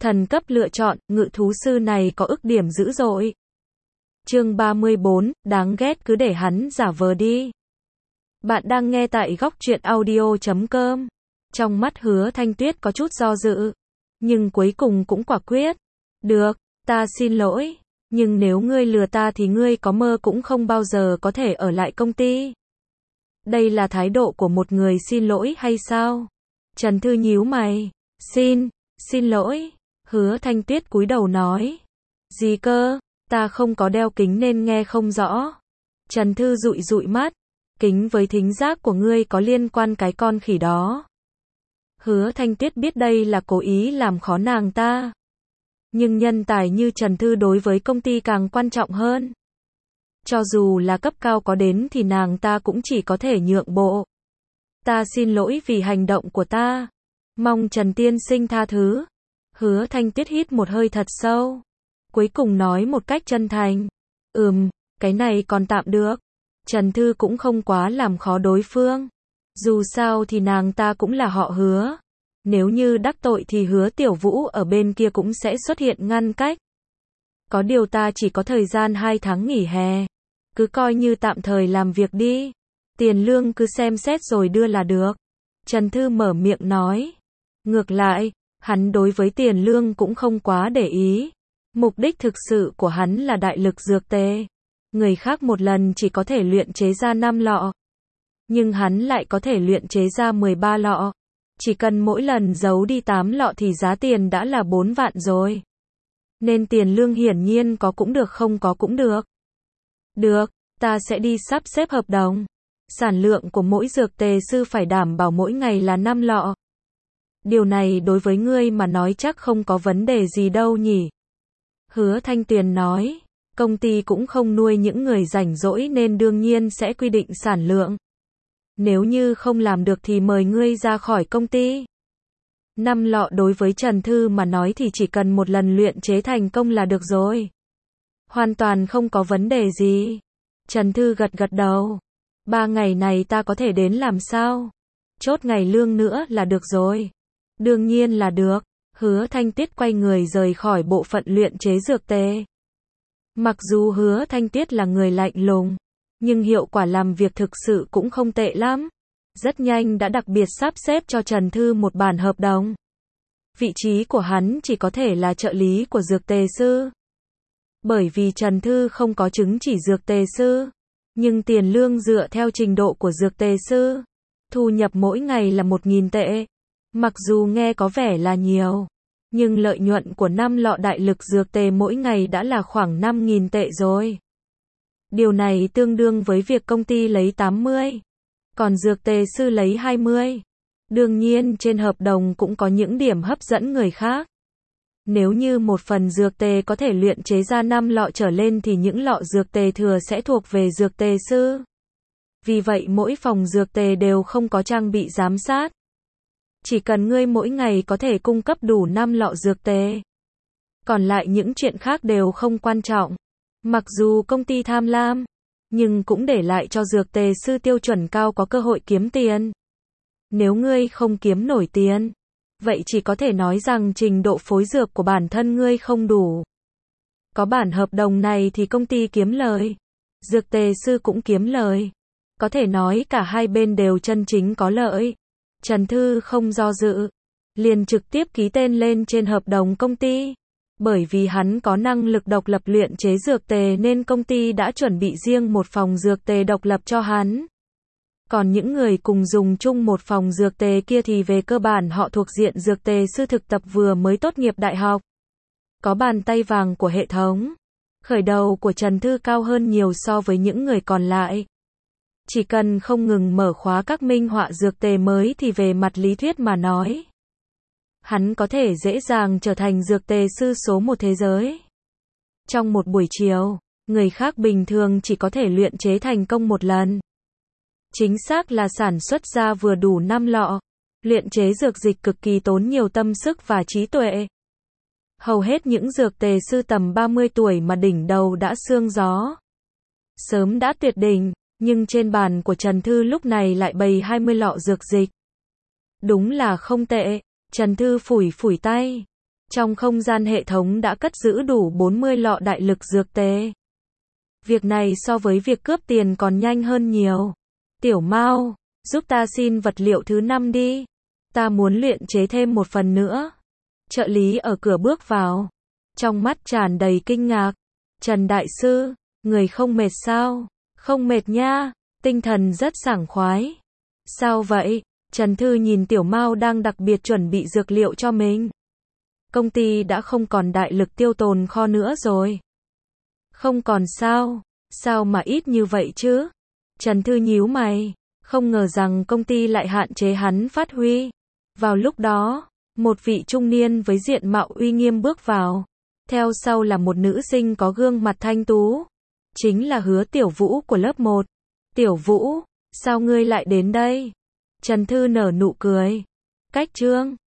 Thần cấp lựa chọn, ngự thú sư này có ức điểm dữ dội. Chương 34, đáng ghét cứ để hắn giả vờ đi. Bạn đang nghe tại góc truyện audio.com. Trong mắt Hứa Thanh Tuyết có chút do dự, nhưng cuối cùng cũng quả quyết. Được, ta xin lỗi, nhưng nếu ngươi lừa ta thì ngươi có mơ cũng không bao giờ có thể ở lại công ty. Đây là thái độ của một người xin lỗi hay sao? Trần Thư nhíu mày. Xin lỗi. Hứa Thanh Tuyết cúi đầu nói. Gì cơ? Ta không có đeo kính nên nghe không rõ. Trần Thư dụi dụi mắt. Kính với thính giác của ngươi có liên quan cái con khỉ đó. Hứa Thanh Tuyết biết đây là cố ý làm khó nàng ta. Nhưng nhân tài như Trần Thư đối với công ty càng quan trọng hơn. Cho dù là cấp cao có đến thì nàng ta cũng chỉ có thể nhượng bộ. Ta xin lỗi vì hành động của ta. Mong Trần tiên sinh tha thứ. Hứa Thanh Tuyết hít một hơi thật sâu. Cuối cùng nói một cách chân thành. Cái này còn tạm được. Trần Thư cũng không quá làm khó đối phương. Dù sao thì nàng ta cũng là họ Hứa. Nếu như đắc tội thì Hứa Tiểu Vũ ở bên kia cũng sẽ xuất hiện ngăn cách. Có điều ta chỉ có thời gian 2 tháng nghỉ hè. Cứ coi như tạm thời làm việc đi. Tiền lương cứ xem xét rồi đưa là được. Trần Thư mở miệng nói. Ngược lại, hắn đối với tiền lương cũng không quá để ý. Mục đích thực sự của hắn là đại lực dược tề. Người khác một lần chỉ có thể luyện chế ra 5 lọ. Nhưng hắn lại có thể luyện chế ra 13 lọ. Chỉ cần mỗi lần giấu đi 8 lọ thì giá tiền đã là 4 vạn rồi. Nên tiền lương hiển nhiên có cũng được không có cũng được. Được, ta sẽ đi sắp xếp hợp đồng. Sản lượng của mỗi dược tề sư phải đảm bảo mỗi ngày là 5 lọ. Điều này đối với ngươi mà nói chắc không có vấn đề gì đâu nhỉ. Hứa Thanh Tuyền nói, công ty cũng không nuôi những người rảnh rỗi nên đương nhiên sẽ quy định sản lượng. Nếu như không làm được thì mời ngươi ra khỏi công ty. 5 lọ đối với Trần Thư mà nói thì chỉ cần một lần luyện chế thành công là được rồi. Hoàn toàn không có vấn đề gì. Trần Thư gật gật đầu. 3 ngày này ta có thể đến làm sao? Chốt ngày lương nữa là được rồi. Đương nhiên là được. Hứa Thanh Tuyết quay người rời khỏi bộ phận luyện chế dược tề. Mặc dù Hứa Thanh Tuyết là người lạnh lùng, nhưng hiệu quả làm việc thực sự cũng không tệ lắm. Rất nhanh đã đặc biệt sắp xếp cho Trần Thư một bản hợp đồng. Vị trí của hắn chỉ có thể là trợ lý của dược tề sư. Bởi vì Trần Thư không có chứng chỉ dược tề sư, nhưng tiền lương dựa theo trình độ của dược tề sư. Thu nhập mỗi ngày là 1.000 tệ. Mặc dù nghe có vẻ là nhiều, nhưng lợi nhuận của 5 lọ đại lực dược tề mỗi ngày đã là khoảng 5.000 tệ rồi. Điều này tương đương với việc công ty lấy 80, còn dược tề sư lấy 20. Đương nhiên trên hợp đồng cũng có những điểm hấp dẫn người khác. Nếu như một phần dược tề có thể luyện chế ra 5 lọ trở lên thì những lọ dược tề thừa sẽ thuộc về dược tề sư. Vì vậy mỗi phòng dược tề đều không có trang bị giám sát. Chỉ cần ngươi mỗi ngày có thể cung cấp đủ 5 lọ dược tề. Còn lại những chuyện khác đều không quan trọng. Mặc dù công ty tham lam, nhưng cũng để lại cho dược tề sư tiêu chuẩn cao có cơ hội kiếm tiền. Nếu ngươi không kiếm nổi tiền, vậy chỉ có thể nói rằng trình độ phối dược của bản thân ngươi không đủ. Có bản hợp đồng này thì công ty kiếm lời, dược tề sư cũng kiếm lời. Có thể nói cả hai bên đều chân chính có lợi. Trần Thư không do dự, liền trực tiếp ký tên lên trên hợp đồng công ty. Bởi vì hắn có năng lực độc lập luyện chế dược tề nên công ty đã chuẩn bị riêng một phòng dược tề độc lập cho hắn. Còn những người cùng dùng chung một phòng dược tề kia thì về cơ bản họ thuộc diện dược tề sư thực tập vừa mới tốt nghiệp đại học. Có bàn tay vàng của hệ thống. Khởi đầu của Trần Thư cao hơn nhiều so với những người còn lại. Chỉ cần không ngừng mở khóa các minh họa dược tề mới thì về mặt lý thuyết mà nói, hắn có thể dễ dàng trở thành dược tề sư số 1 thế giới. Trong một buổi chiều, người khác bình thường chỉ có thể luyện chế thành công một lần. Chính xác là sản xuất ra vừa đủ 5 lọ. Luyện chế dược dịch cực kỳ tốn nhiều tâm sức và trí tuệ. Hầu hết những dược tề sư tầm 30 tuổi mà đỉnh đầu đã xương gió, sớm đã tuyệt đỉnh, nhưng trên bàn của Trần Thư lúc này lại bày 20 lọ dược dịch. Đúng là không tệ. Trần Thư phủi phủi tay. Trong không gian hệ thống đã cất giữ đủ 40 lọ đại lực dược tề. Việc này so với việc cướp tiền còn nhanh hơn nhiều. Tiểu Mao, giúp ta xin vật liệu thứ 5 đi. Ta muốn luyện chế thêm một phần nữa. Trợ lý ở cửa bước vào. Trong mắt tràn đầy kinh ngạc. Trần Đại Sư, người không mệt sao? Không mệt nha, tinh thần rất sảng khoái. Sao vậy? Trần Thư nhìn Tiểu Mao đang đặc biệt chuẩn bị dược liệu cho mình. Công ty đã không còn đại lực tiêu tồn kho nữa rồi. Không còn sao? Sao mà ít như vậy chứ? Trần Thư nhíu mày, không ngờ rằng công ty lại hạn chế hắn phát huy. Vào lúc đó, một vị trung niên với diện mạo uy nghiêm bước vào. Theo sau là một nữ sinh có gương mặt thanh tú. Chính là Hứa Tiểu Vũ của lớp 1. Tiểu Vũ, sao ngươi lại đến đây? Trần Thư nở nụ cười. Cách Trương,